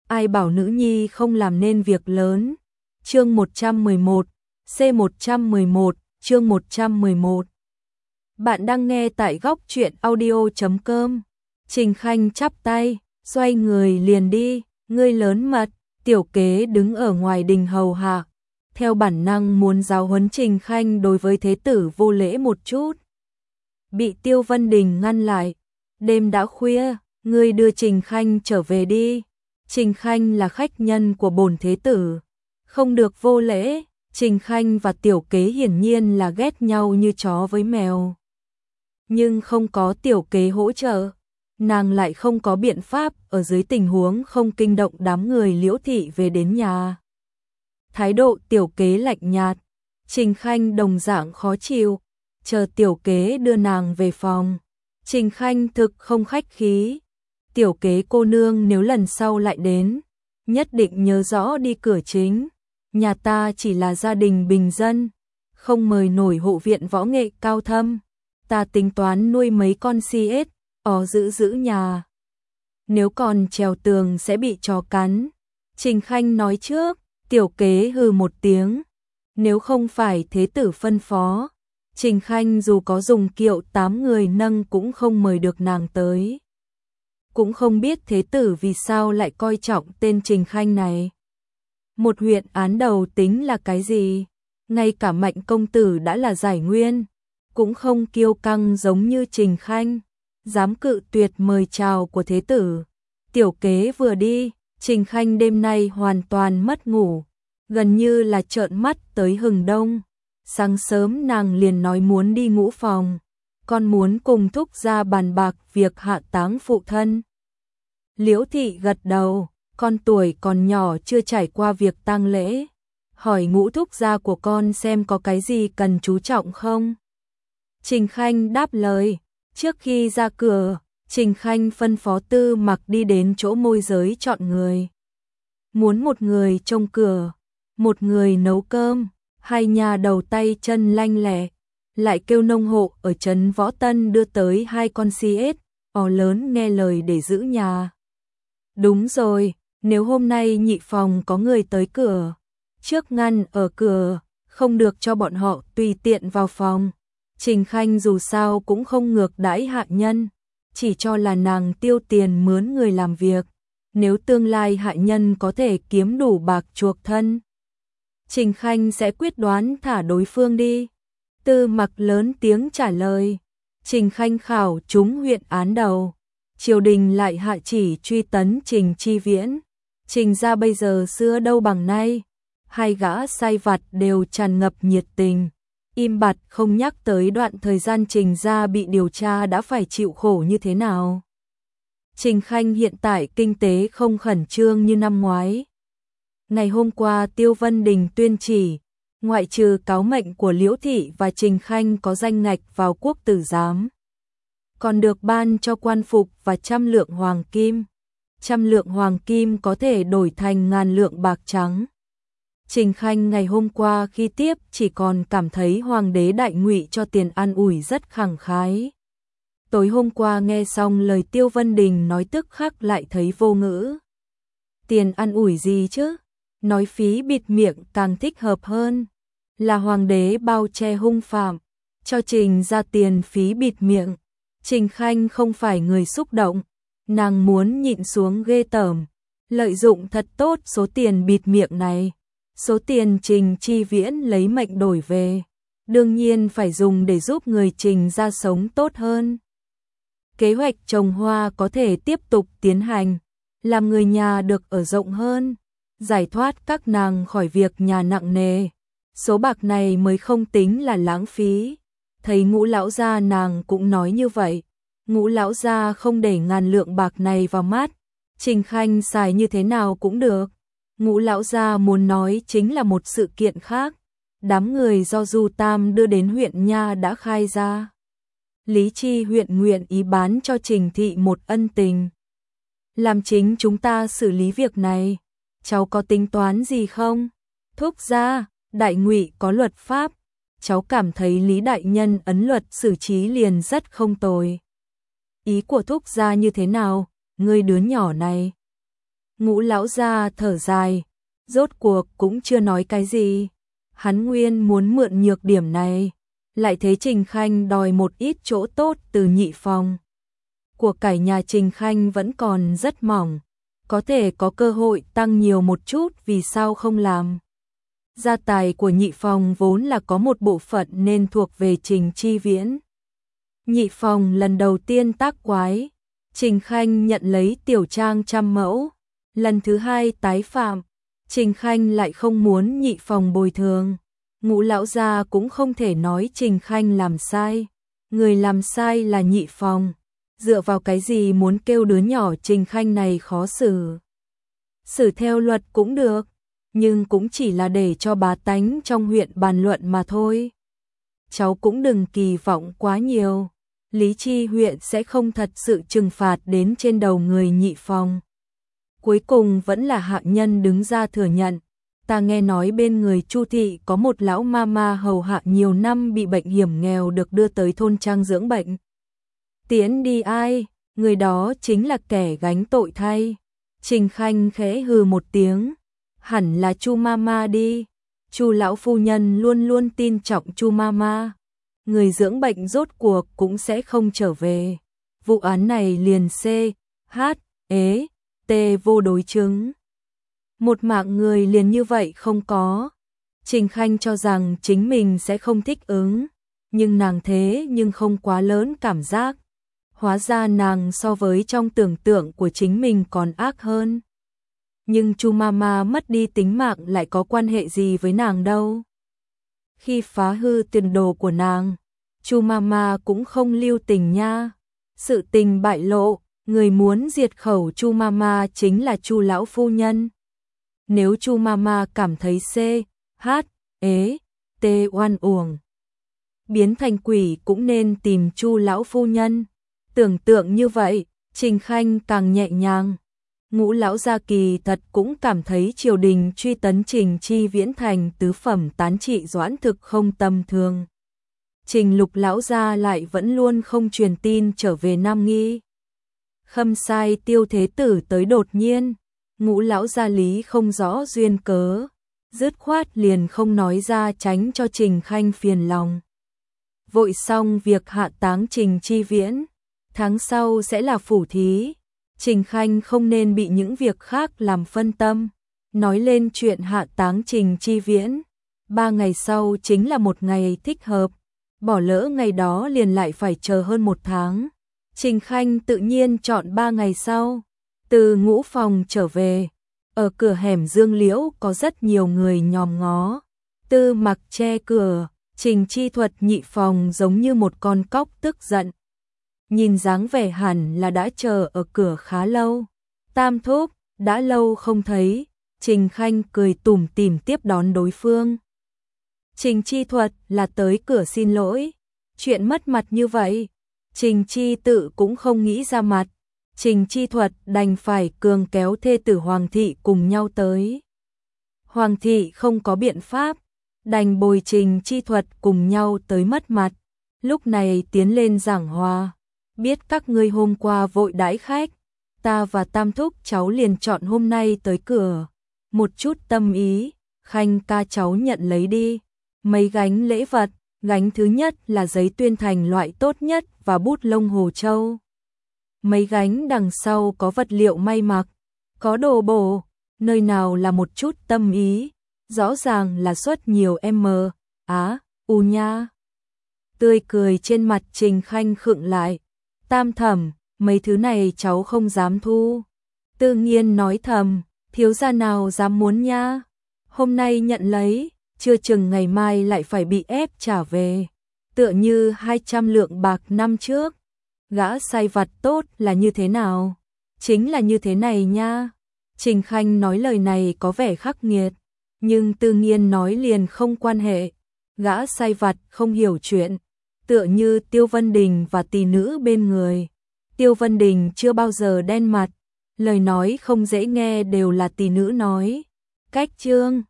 ai bảo nữ nhi không làm nên việc lớn. Chương 111, C111, chương 111. Bạn đang nghe tại góc truyện audio.com. Trình Khanh chắp tay, xoay người liền đi, ngươi lớn mật. Tiểu Kế đứng ở ngoài đình hầu hạ, theo bản năng muốn giáo huấn Trình Khanh đối với thế tử vô lễ một chút. Bị Tiêu Vân Đình ngăn lại, đêm đã khuya, ngươi đưa Trình Khanh trở về đi. Trình Khanh là khách nhân của bổn thế tử, không được vô lễ. Trình Khanh và Tiểu Kế hiển nhiên là ghét nhau như chó với mèo. Nhưng không có Tiểu Kế hỗ trợ, nàng lại không có biện pháp ở dưới tình huống không kinh động đám người Liễu thị về đến nhà. Thái độ Tiểu Kế lạnh nhạt, Trình Khanh đồng dạng khó chịu, chờ Tiểu Kế đưa nàng về phòng. Trình Khanh thực không khách khí, Tiểu Kế cô nương nếu lần sau lại đến, nhất định nhớ rõ đi cửa chính. Nhà ta chỉ là gia đình bình dân, không mời nổi hộ viện võ nghệ cao thâm. Ta tính toán nuôi mấy con CS, giữ nhà. Nếu còn trèo tường sẽ bị chó cắn. Trình Khanh nói trước, Tiểu Kế hừ một tiếng. Nếu không phải thế tử phân phó, Trình Khanh dù có dùng kiệu 8 người nâng cũng không mời được nàng tới. Cũng không biết thế tử vì sao lại coi trọng tên Trình Khanh này. Một huyện án đầu tính là cái gì? Ngay cả Mạnh công tử đã là giải nguyên, cũng không kiêu căng giống như Trình Khanh, dám cự tuyệt mời chào của thế tử. Tiểu Kế vừa đi, Trình Khanh đêm nay hoàn toàn mất ngủ, gần như là trợn mắt tới hừng đông. Sáng sớm nàng liền nói muốn đi ngũ phòng, con muốn cùng thúc gia bàn bạc việc hạ táng phụ thân. Liễu thị gật đầu, con tuổi còn nhỏ chưa trải qua việc tang lễ, hỏi ngũ thúc gia của con xem có cái gì cần chú trọng không. Trình Khanh đáp lời. Trước khi ra cửa, Trình Khanh phân phó Tư Mặc đi đến chỗ môi giới chọn người. Muốn một người trông cửa, một người nấu cơm, hai nhà đầu tay chân lanh lẹ, lại kêu nông hộ ở trấn Võ Tân đưa tới 2 con CS lớn nghe lời để giữ nhà. Đúng rồi, nếu hôm nay nhị phòng có người tới cửa, trước ngăn ở cửa, không được cho bọn họ tùy tiện vào phòng. Trình Khanh dù sao cũng không ngược đãi hạ nhân, chỉ cho là nàng tiêu tiền mướn người làm việc, nếu tương lai hạ nhân có thể kiếm đủ bạc chuộc thân, Trình Khanh sẽ quyết đoán thả đối phương đi. Tư Mặc lớn tiếng trả lời. Trình Khanh khảo trúng huyện án đầu, triều đình lại hạ chỉ truy tấn Trình Chi Viễn. Trình gia bây giờ xưa đâu bằng nay, hai gã sai vặt đều tràn ngập nhiệt tình, im bặt không nhắc tới đoạn thời gian Trình gia bị điều tra đã phải chịu khổ như thế nào. Trình Khanh hiện tại kinh tế không khẩn trương như năm ngoái. Ngày hôm qua Tiêu Vân Đình tuyên chỉ, ngoại trừ cáo mệnh của Liễu thị và Trình Khanh có danh ngạch vào quốc tử giám, còn được ban cho quan phục và 100 lượng hoàng kim. 100 lượng hoàng kim có thể đổi thành 1000 lượng bạc trắng. Trình Khanh ngày hôm qua khi tiếp chỉ còn cảm thấy hoàng đế đại ngụy cho tiền an ủi rất khẳng khái. Tối hôm qua nghe xong lời Tiêu Vân Đình nói tức khắc lại thấy vô ngữ. Tiền an ủi gì chứ? Nói phí bịt miệng càng thích hợp hơn. Là hoàng đế bao che hung phạm, cho Trình ra tiền phí bịt miệng. Trình Khanh không phải người xúc động, nàng muốn nhịn xuống ghê tởm, lợi dụng thật tốt số tiền bịt miệng này. Số tiền Trình Chi Viễn lấy mệnh đổi về, đương nhiên phải dùng để giúp người Trình ra sống tốt hơn. Kế hoạch trồng hoa có thể tiếp tục tiến hành, làm người nhà được ở rộng hơn, giải thoát các nàng khỏi việc nhà nặng nề. Số bạc này mới không tính là lãng phí. Thấy Ngũ lão gia nàng cũng nói như vậy. Ngũ lão gia không để 1000 lượng bạc này vào mắt, Trình Khanh xài như thế nào cũng được. Ngũ lão gia muốn nói chính là một sự kiện khác. Đám người do Du Tam đưa đến huyện nha đã khai ra. Lý Chi huyện nguyện ý bán cho Trình thị một ân tình. Làm chính chúng ta xử lý việc này, cháu có tính toán gì không? Thúc gia, đại ngụy có luật pháp, cháu cảm thấy Lý đại nhân ấn luật xử trí liền rất không tồi. Ý của thúc gia như thế nào, ngươi đứa nhỏ này? Ngũ lão gia thở dài, rốt cuộc cũng chưa nói cái gì. Hắn nguyên muốn mượn nhược điểm này, lại thấy Trình Khanh đòi một ít chỗ tốt từ Nhị Phong. Của cải nhà Trình Khanh vẫn còn rất mỏng, có thể có cơ hội tăng nhiều một chút vì sao không làm. Gia tài của Nhị Phong vốn là có một bộ phận nên thuộc về Trình Chi Viễn. Nhị Phong lần đầu tiên tác quái, Trình Khanh nhận lấy tiểu trang 100 mẫu, lần thứ hai tái phạm, Trình Khanh lại không muốn Nhị Phong bồi thường. Ngũ lão gia cũng không thể nói Trình Khanh làm sai, người làm sai là Nhị Phong, dựa vào cái gì muốn kêu đứa nhỏ Trình Khanh này khó xử. Xử theo luật cũng được, nhưng cũng chỉ là để cho bá tánh trong huyện bàn luận mà thôi. Cháu cũng đừng kỳ vọng quá nhiều, Lý Chi huyện sẽ không thật sự trừng phạt đến trên đầu người Nhị Phong. Cuối cùng vẫn là hạ nhân đứng ra thừa nhận, ta nghe nói bên người Chu thị có một lão mama hầu hạ nhiều năm bị bệnh hiểm nghèo được đưa tới thôn trang dưỡng bệnh. Tiễn đi ai, người đó chính là kẻ gánh tội thay. Trình Khanh khẽ hừ một tiếng, hẳn là Chu mama đi. Chu lão phu nhân luôn luôn tin trọng Chu mama, người dưỡng bệnh rốt cuộc cũng sẽ không trở về. Vụ án này liền T vô đối chứng. Một mạng người liền như vậy không có. Trình Khanh cho rằng chính mình sẽ không thích ứng, nhưng nàng thế nhưng không quá lớn cảm giác. Hóa ra nàng so với trong tưởng tượng của chính mình còn ác hơn. Nhưng Chu mama mất đi tính mạng lại có quan hệ gì với nàng đâu. Khi phá hư tiền đồ của nàng, Chu mama cũng không lưu tình nha. Sự tình bại lộ, người muốn diệt khẩu Chu mama chính là Chu lão phu nhân. Nếu Chu mama cảm thấy oan uổng, biến thành quỷ cũng nên tìm Chu lão phu nhân. Tưởng tượng như vậy, Trình Khanh càng nhẹ nhàng. Ngũ lão gia kỳ thật cũng cảm thấy triều đình truy tấn Trình Chi Viễn thành tứ phẩm tán trị doãn thực không tầm thường. Trình Lục lão gia lại vẫn luôn không truyền tin trở về Nam Nghi. Khâm sai Tiêu Thế Tử tới đột nhiên, Ngũ lão gia lý không rõ duyên cớ, dứt khoát liền không nói ra tránh cho Trình Khanh phiền lòng. Vội xong việc hạ táng Trình Chi Viễn, tháng sau sẽ là phủ thí, Trình Khanh không nên bị những việc khác làm phân tâm. Nói lên chuyện hạ táng Trình Chi Viễn, 3 ngày sau chính là một ngày thích hợp, bỏ lỡ ngày đó liền lại phải chờ hơn 1 tháng. Trình Khanh tự nhiên chọn 3 ngày sau. Từ Ngũ Phòng trở về, ở cửa hẻm Dương Liễu có rất nhiều người nhòm ngó. Tư Mặc che cửa, Trình Chi Thuật Nhị Phòng giống như một con cóc tức giận. Nhìn dáng vẻ hẳn là đã chờ ở cửa khá lâu. Tam thúc, đã lâu không thấy. Trình Khanh cười tủm tỉm tiếp đón đối phương. Trình Chi Thuật là tới cửa xin lỗi. Chuyện mất mặt như vậy, Trình Chi tự cũng không nghĩ ra mặt. Trình Chi Thuật đành phải cường kéo thê tử Hoàng thị cùng nhau tới. Hoàng thị không có biện pháp, đành bồi Trình Chi Thuật cùng nhau tới mất mặt. Lúc này tiến lên giảng hòa, biết các ngươi hôm qua vội đãi khách, ta và Tam thúc cháu liền chọn hôm nay tới cửa. Một chút tâm ý, Khanh ca cháu nhận lấy đi. Mấy gánh lễ vật, gánh thứ nhất là giấy tuyên thành loại tốt nhất và bút lông Hồ Châu. Mấy gánh đằng sau có vật liệu may mặc, có đồ bổ, nơi nào là một chút tâm ý, rõ ràng là xuất nhiều nha. Tươi cười trên mặt Trình Khanh khựng lại. Tam thẩm, mấy thứ này cháu không dám thu. Tư Nghiên nói thầm, thiếu gia nào dám muốn nha. Hôm nay nhận lấy, chưa chừng ngày mai lại phải bị ép trả về. Tựa như 200 lượng bạc năm trước. Gã sai vặt tốt là như thế nào? Chính là như thế này nha. Trình Khanh nói lời này có vẻ khắc nghiệt, nhưng Tư Nghiên nói liền không quan hệ. Gã sai vặt không hiểu chuyện, tựa như Tiêu Vân Đình và tỷ nữ bên người. Tiêu Vân Đình chưa bao giờ đen mặt, lời nói không dễ nghe đều là tỷ nữ nói. Cách chương